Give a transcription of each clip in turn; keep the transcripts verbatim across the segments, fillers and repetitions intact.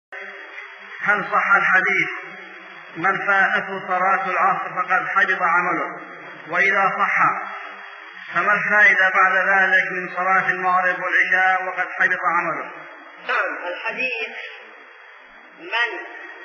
هل صح الحديث من فاتته صلاة العصر فقد حبط عمله؟ وإذا صح فما الفائدة بعد ذلك من صلاة المغرب والعشاء وقد حبط عمله؟ نعم، الحديث من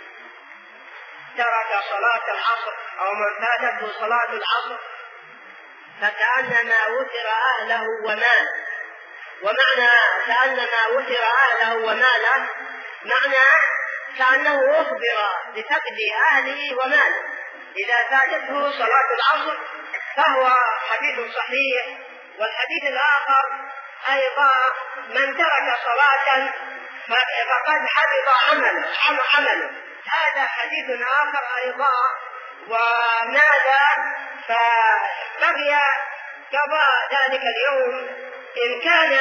ترك صلاة العصر أو من فاتته صلاة العصر فكأنما وتر أهله وماله. ومعنى كأنما وتر أهله وماله معنى كأنه أخبر بفقد أهله وماله إذا فاتته صلاة العصر، فهو حديث صحيح. والحديث الآخر أيضا من ترك صلاة فقد حبط عمله عمله هذا حديث آخر أيضا. وماذا فبقي قضاء ذلك اليوم إن كان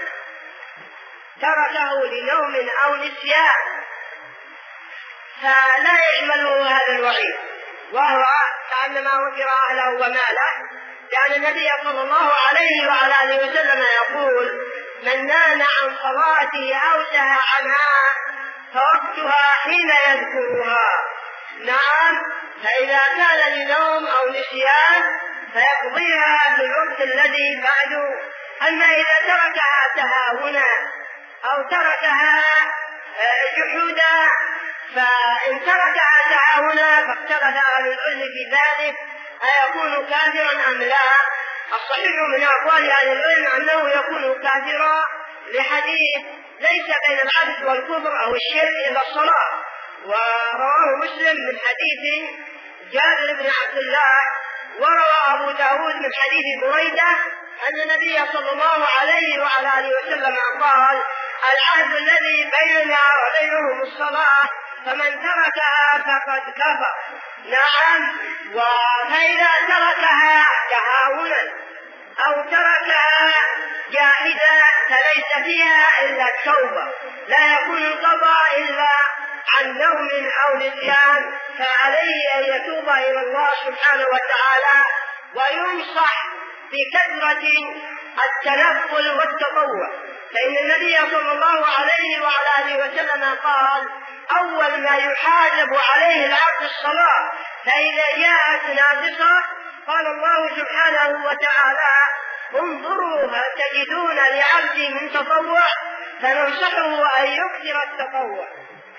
تركه لنوم أو نسيان فلا يشمله هذا الوعيد، وهو كأنما وتر أهله وماله، لأن النبي صلى الله عليه وعلى آله وسلم يقول: من نام عن صلاته أو سهى عنها فوقتها حين يذكرها. نعم، فإذا كان لنوم أو نسيان فيقضيها في الوقت الذي بعده. أما إذا تركها تهاونا أو تركها جحودا، فإن تركها تهاونا فاختلف أهل العلم في ذلك أيكون كافرا أم لا. الصحيح من أقوال أهل العلم أنه يكون كافرا لحديث: ليس بين العبد والكفر أو الشرك إلا الصلاة. ورواه مسلم من حديث جابر بن عبد الله، وروى أبو داود من حديث بريدة أن النبي صلى الله عليه وعلى آله وسلم قال: العهد الذي بيننا وبينهم الصلاة، فمن تركها فقد كفر. نعم، وفإذا تركها تهاونا أو تركها جاحدا فليس فيها إلا التوبة، لا يكون القضاء إلا عن نوم أو نسيان، فعليه أن يتوب إلى الله سبحانه وتعالى وينصح بكثرة التنفل والتطوع. فإن النبي صلى الله عليه وعلى آله وسلم قال: أول ما يحاسب عليه العبد الصلاة، فإذا جاءت ناقصة قال الله سبحانه وتعالى: انظروا هل تجدون لعبدي من تطوع، فننصحه أن يكثر التطوع.